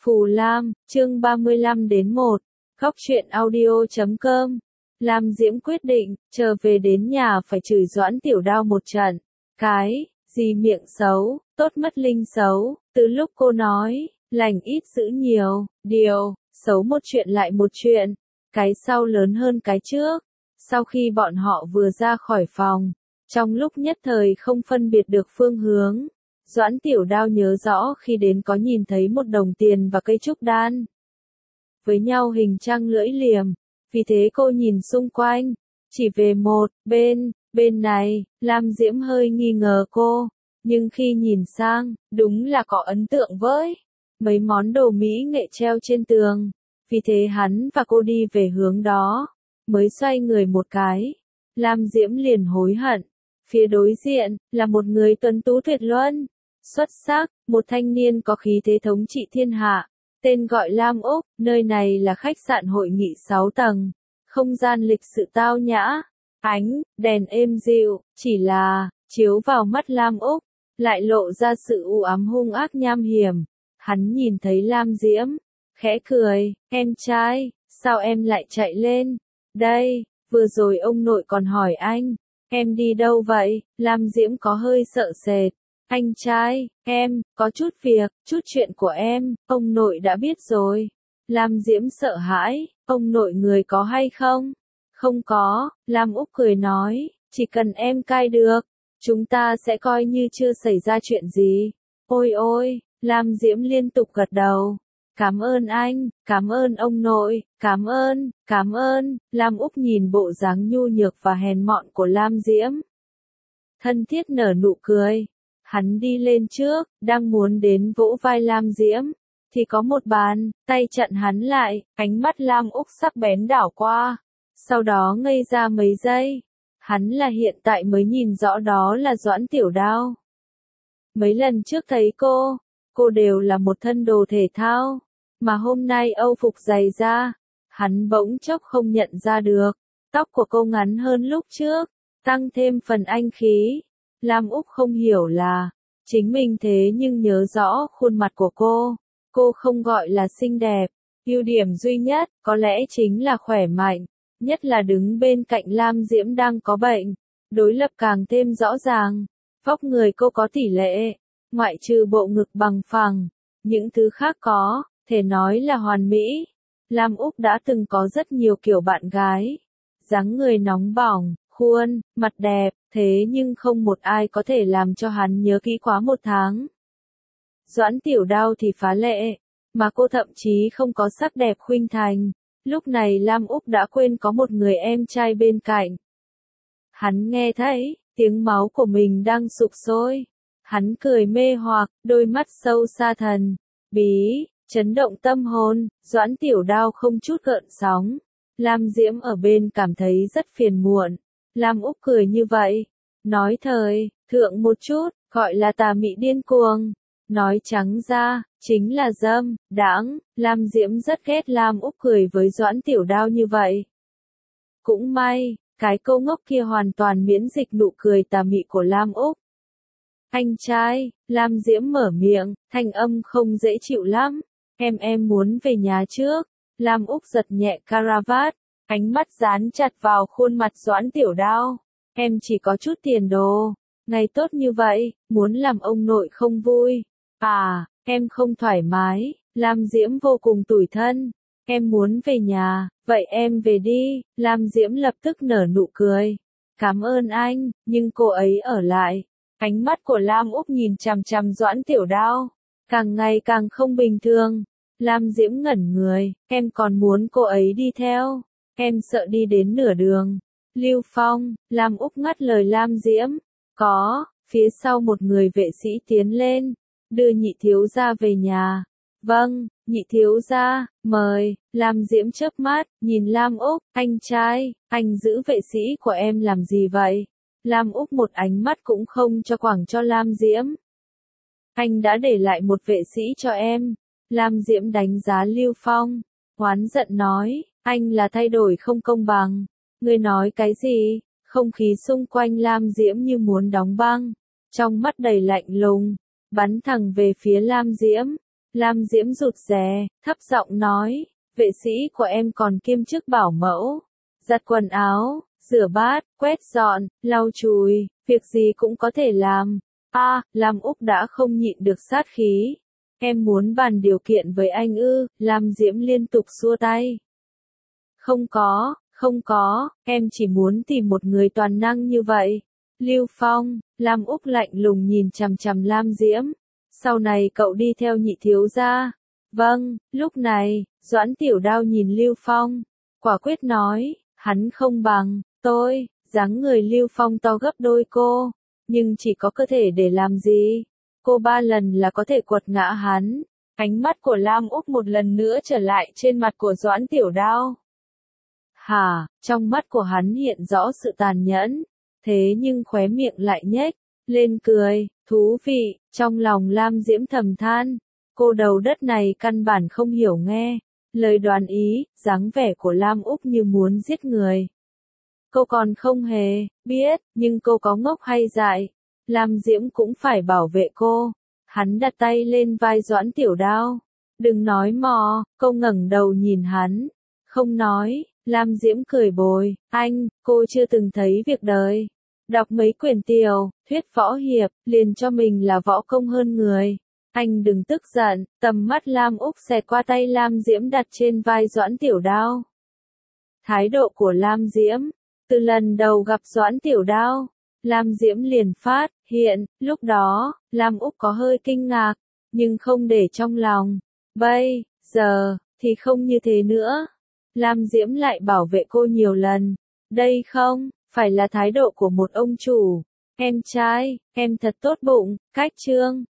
Phù Lam, chương 35-1, Góc truyện audio.com. Lam Diễm quyết định, trở về đến nhà phải chửi Doãn Tiểu Đao một trận. Cái gì miệng xấu, tốt mất linh xấu, từ lúc cô nói, lành ít dữ nhiều, điều, xấu một chuyện lại một chuyện, cái sau lớn hơn cái trước. Sau khi bọn họ vừa ra khỏi phòng, trong lúc nhất thời không phân biệt được phương hướng, Doãn Tiểu Đao nhớ rõ khi đến có nhìn thấy một đồng tiền và cây trúc đan với nhau hình trăng lưỡi liềm, vì thế cô nhìn xung quanh, chỉ về một bên này, Lam Diễm hơi nghi ngờ cô, nhưng khi nhìn sang, đúng là có ấn tượng với mấy món đồ mỹ nghệ treo trên tường, vì thế hắn và cô đi về hướng đó, mới xoay người một cái, Lam Diễm liền hối hận, phía đối diện, là một người tuấn tú tuyệt luân, xuất sắc, một thanh niên có khí thế thống trị thiên hạ, tên gọi Lam Úc, nơi này là khách sạn hội nghị 6 tầng, không gian lịch sự tao nhã, ánh đèn êm dịu, chỉ là, chiếu vào mắt Lam Úc, lại lộ ra sự u ám hung ác nham hiểm, hắn nhìn thấy Lam Diễm, khẽ cười, em trai, sao em lại chạy lên, đây, vừa rồi ông nội còn hỏi anh, em đi đâu vậy, Lam Diễm có hơi sợ sệt. Anh trai, em, có chút việc, chút chuyện của em, ông nội đã biết rồi. Lam Diễm sợ hãi, ông nội người có hay không? Không có, Lam Úc cười nói, chỉ cần em cai được, chúng ta sẽ coi như chưa xảy ra chuyện gì. Ôi ôi, Lam Diễm liên tục gật đầu. Cảm ơn anh, cảm ơn ông nội, cảm ơn, Lam Úc nhìn bộ dáng nhu nhược và hèn mọn của Lam Diễm. Thân thiết nở nụ cười. Hắn đi lên trước, đang muốn đến vỗ vai Lam Diễm, thì có một bàn tay chặn hắn lại, ánh mắt Lam Úc sắc bén đảo qua, sau đó ngây ra mấy giây. Hắn là hiện tại mới nhìn rõ đó là Doãn Tiểu Đao. Mấy lần trước thấy cô đều là một thân đồ thể thao, mà hôm nay âu phục dày da, hắn bỗng chốc không nhận ra được. Tóc của cô ngắn hơn lúc trước, tăng thêm phần anh khí. Lam Úc không hiểu là, chính mình thế nhưng nhớ rõ khuôn mặt của cô không gọi là xinh đẹp, ưu điểm duy nhất, có lẽ chính là khỏe mạnh, nhất là đứng bên cạnh Lam Diễm đang có bệnh, đối lập càng thêm rõ ràng, vóc người cô có tỷ lệ, ngoại trừ bộ ngực bằng phẳng, những thứ khác có, thể nói là hoàn mỹ. Lam Úc đã từng có rất nhiều kiểu bạn gái, dáng người nóng bỏng, khuôn mặt đẹp, thế nhưng không một ai có thể làm cho hắn nhớ kỹ quá một tháng. Doãn Tiểu Đao thì phá lệ, mà cô thậm chí không có sắc đẹp khuynh thành. Lúc này Lam Úc đã quên có một người em trai bên cạnh. Hắn nghe thấy tiếng máu của mình đang sục sôi. Hắn cười mê hoặc, đôi mắt sâu xa thần bí, chấn động tâm hồn. Doãn Tiểu Đao không chút gợn sóng. Lam Diễm ở bên cảm thấy rất phiền muộn. Lam Úc cười như vậy, nói thời thượng một chút, gọi là tà mị điên cuồng, nói trắng ra, chính là dâm, đãng. Lam Diễm rất ghét Lam Úc cười với Doãn Tiểu Đao như vậy. Cũng may, cái cô ngốc kia hoàn toàn miễn dịch nụ cười tà mị của Lam Úc. Anh trai, Lam Diễm mở miệng, thanh âm không dễ chịu lắm, em muốn về nhà trước. Lam Úc giật nhẹ caravat, ánh mắt dán chặt vào khuôn mặt Doãn Tiểu Đao. Em chỉ có chút tiền đồ, ngày tốt như vậy, muốn làm ông nội không vui. À, em không thoải mái, Lam Diễm vô cùng tủi thân. Em muốn về nhà, vậy em về đi. Lam Diễm lập tức nở nụ cười. Cảm ơn anh, nhưng cô ấy ở lại. Ánh mắt của Lam Úc nhìn chằm chằm Doãn Tiểu Đao, càng ngày càng không bình thường. Lam Diễm ngẩn người, em còn muốn cô ấy đi theo. Em sợ đi đến nửa đường. Lưu Phong, Lam Úc ngắt lời Lam Diễm. Có, phía sau một người vệ sĩ tiến lên, đưa nhị thiếu gia về nhà. Vâng, nhị thiếu gia, mời. Lam Diễm chớp mắt, nhìn Lam Úc, anh trai, anh giữ vệ sĩ của em làm gì vậy? Lam Úc một ánh mắt cũng không cho quẳng cho Lam Diễm. Anh đã để lại một vệ sĩ cho em. Lam Diễm đánh giá Lưu Phong, oán giận nói, anh là thay đổi không công bằng. Ngươi nói cái gì? Không khí xung quanh Lam Diễm như muốn đóng băng, trong mắt đầy lạnh lùng, bắn thẳng về phía Lam Diễm. Lam Diễm rụt rè, thấp giọng nói, vệ sĩ của em còn kiêm chức bảo mẫu. Giặt quần áo, rửa bát, quét dọn, lau chùi, việc gì cũng có thể làm. Lam Úc đã không nhịn được sát khí. Em muốn bàn điều kiện với anh ư? Lam Diễm liên tục xua tay. Không có, em chỉ muốn tìm một người toàn năng như vậy. Lưu Phong, Lam Úc lạnh lùng nhìn chằm chằm Lam Diễm. Sau này cậu đi theo nhị thiếu gia. Vâng, lúc này, Doãn Tiểu Đao nhìn Lưu Phong. Quả quyết nói, hắn không bằng tôi. Dáng người Lưu Phong to gấp đôi cô. Nhưng chỉ có cơ thể để làm gì? Cô 3 lần là có thể quật ngã hắn. Ánh mắt của Lam Úc một lần nữa trở lại trên mặt của Doãn Tiểu Đao. Trong mắt của hắn hiện rõ sự tàn nhẫn. Thế nhưng khóe miệng lại nhếch lên cười, thú vị, trong lòng Lam Diễm thầm than. Cô đầu đất này căn bản không hiểu nghe. Lời đoán ý, dáng vẻ của Lam Úc như muốn giết người. Cô còn không hề biết, nhưng cô có ngốc hay dại. Lam Diễm cũng phải bảo vệ cô. Hắn đặt tay lên vai Doãn Tiểu Đao. Đừng nói mò, cô ngẩng đầu nhìn hắn. Không nói, Lam Diễm cười bồi, cô chưa từng thấy việc đời. Đọc mấy quyển tiểu, thuyết võ hiệp, liền cho mình là võ công hơn người. Anh đừng tức giận, tầm mắt Lam Úc xẹt qua tay Lam Diễm đặt trên vai Doãn Tiểu Đao. Thái độ của Lam Diễm, từ lần đầu gặp Doãn Tiểu Đao, Lam Diễm liền phát hiện, lúc đó, Lam Úc có hơi kinh ngạc, nhưng không để trong lòng. Bây giờ, thì không như thế nữa. Lam Diễm lại bảo vệ cô nhiều lần. Đây không phải là thái độ của một ông chủ. Em trai, em thật tốt bụng, cách trương.